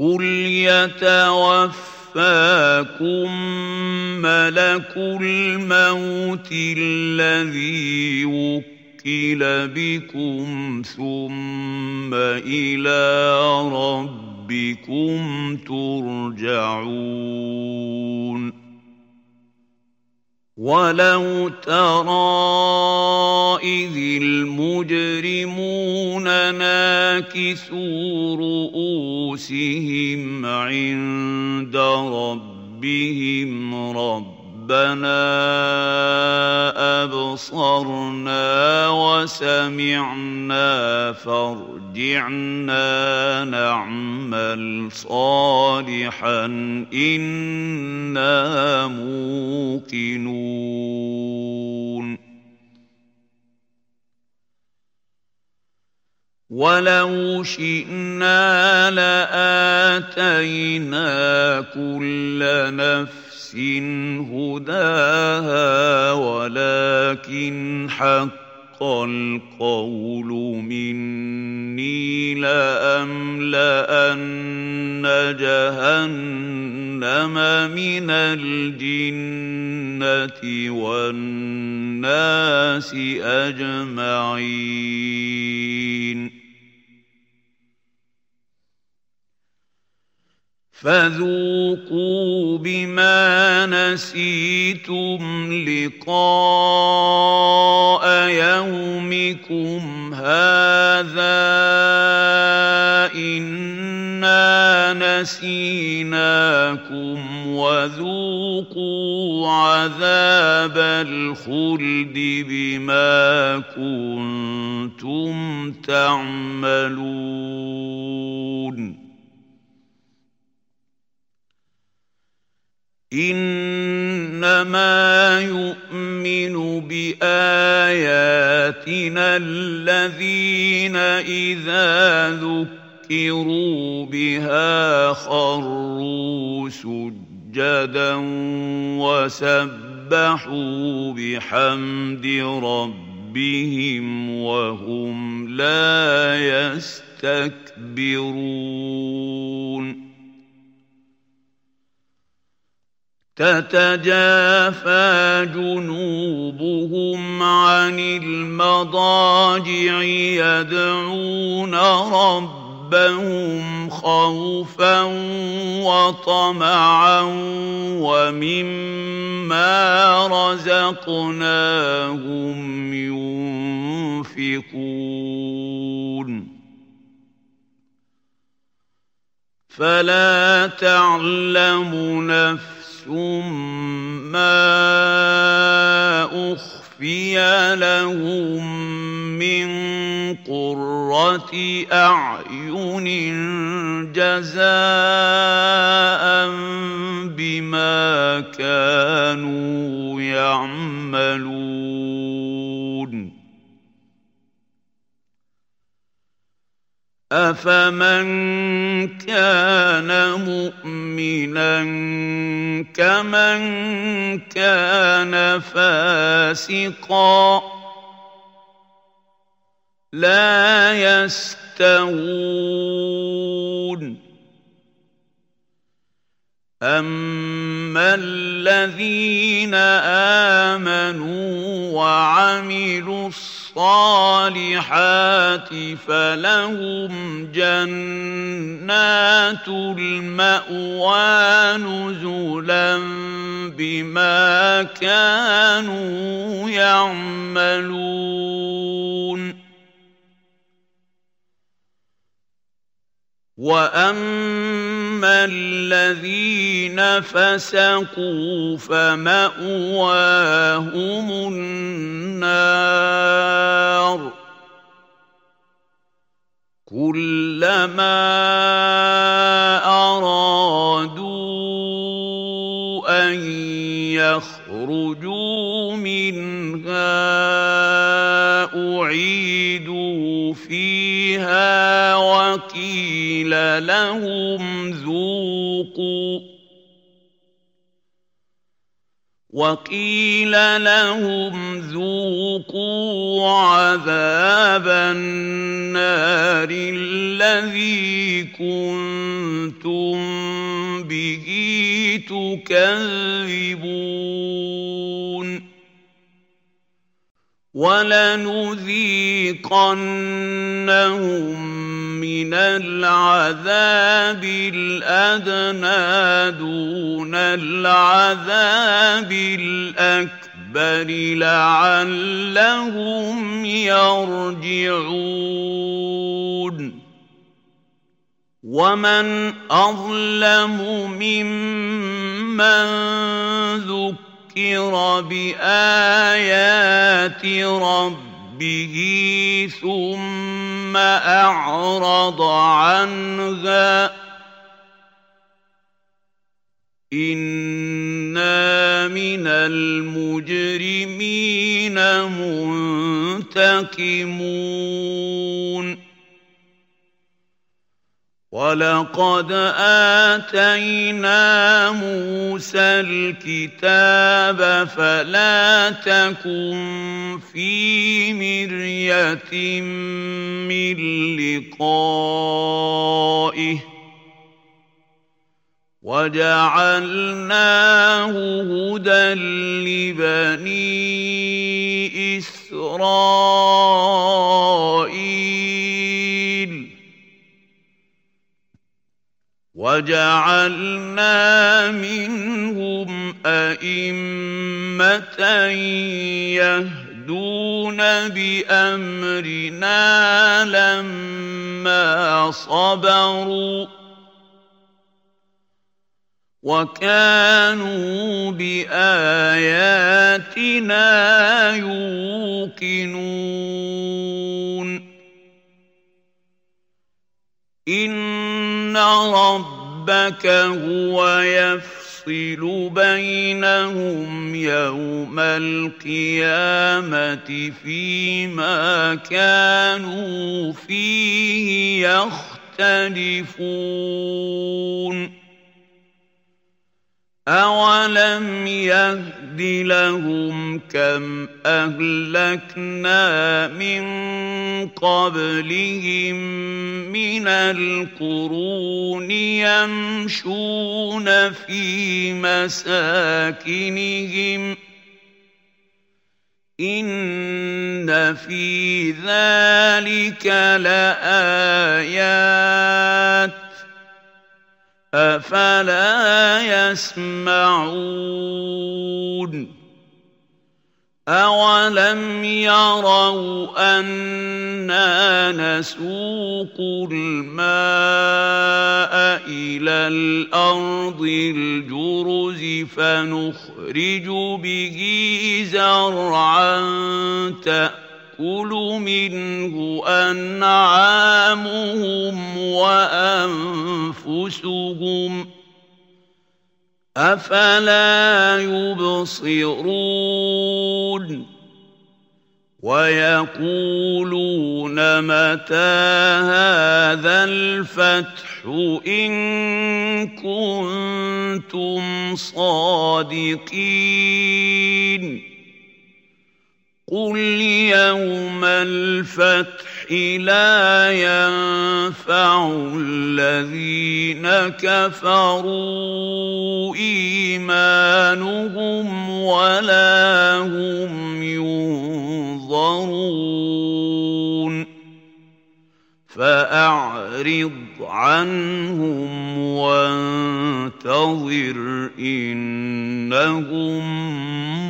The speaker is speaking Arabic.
قُلْ يَتَوَفَّاكُم مَّلَكُ الْمَوْتِ الَّذِي وُكِّلَ بِكُمْ ثُمَّ إِلَىٰ رَبِّكُمْ تُرْجَعُونَ وَلَوْ تَرَىٰ إِذِ الْمُجْرِمُونَ نَاكِسُو رُءُوسِهِمْ عِندَ رَبِّهِمْ رَبَّنَا أَبْصَرْنَا وَسَمِعْنَا فَارْجِعْنَا نَعْمَلْ صَالِحًا إِنَّا مُوقِنُونَ وَلَوْ شِئْنَا لَآتَيْنَا كُلَّ نَفْسٍ هُدَاهَا وَلَكِنْ حَقَّ الْقَوْلُ مِنِّي لَأَمْلَأَنَّ جَهَنَّمَ مِنَ الْجِنَّةِ وَالنَّاسِ أَجْمَعِينَ فَذُوقُوا بِمَا نَسِيتُمْ لِقَاءَ يَوْمِكُمْ هَٰذَا إِنَّا نَسِينَاكُمْ وَذُوقُوا عَذَابَ الْخُلْدِ بِمَا كُنتُمْ تَعْمَلُونَ إِنَّمَا يُؤْمِنُ بِآيَاتِنَا الَّذِينَ إِذَا ذُكِّرُوا بِهَا خَرُّوا سُجَّدًا وَسَبَّحُوا بِحَمْدِ رَبِّهِمْ وَهُمْ لَا يَسْتَكْبِرُونَ تَتَجَافَىٰ جُنُوبُهُمْ عَنِ الْمَضَاجِعِ يَدْعُونَ رَبَّهُمْ خَوْفًا وَطَمَعًا وَمِمَّا رَزَقْنَاهُمْ يُنفِقُونَ فَلَا تَعْلَمُ نَفْسٌ مَّا أُخْفِيَ لَهُم مِّن قُرَّةِ أَعْيُنٍ جَزَاءً بِمَا كَانُوا يَعْمَلُونَ أَفَمَن كَانَ مُؤْمِنًا كَمَن كَانَ فَاسِقًا لَا يَسْتَوُونَ أَمَّا الَّذِينَ آمَنُوا وَعَمِلُوا الصَّالِحَاتِ فَلَهُمْ جَنَّاتُ الْمَأْوَىٰ نُزُلًا بِمَا كَانُوا يَعْمَلُونَ وَأَمَّا الَّذِينَ فَسَقُوا فَمَأْوَاهُمُ النَّارُ كُلَّمَا أَرَادُوا أَن يَخْرُجُوا مِنْهَا أُعِيدُوا فِيهَا وَقِيلَ لَهُمْ وقيل لهم ذوقوا عذاب النار الذي كنتم به تكذبون ولنذيقنهم من العذاب الأدنى دون العذاب الأكبر لعلهم يرجعون ومن أظلم ممن ذكر بآيات ربه ثم أعرض عنها إنا من المجرمين منتقمون ولقد آتينا موسى الكتاب فلا تكن في مرية من لقائه وجعلناه هدى لبني إسرائيل وجعلنا منهم أئمة يهدون بأمرنا لما صبروا وكانوا بآياتنا يوقنون إن ربك هو يفصل بينهم يوم القيامة فيما كانوا فيه يختلفون أولم يهد لهم كم أهلكنا من قبلهم من القرون يمشون في مساكنهم إن في ذلك لآيات أفلا يسمعون أولم يروا أنا نسوق الماء إلى الأرض الجرز فنخرج به زرعا تأكل منه أنعامهم وأنفسهم أفلا يبصرون ويقولون متى هذا الفتح إن كنتم صادقين قل يوم الفتح لا ينفع الذين كفروا إيمانهم ولا هم ينظرون فأعرض عنهم وانتظر إنهم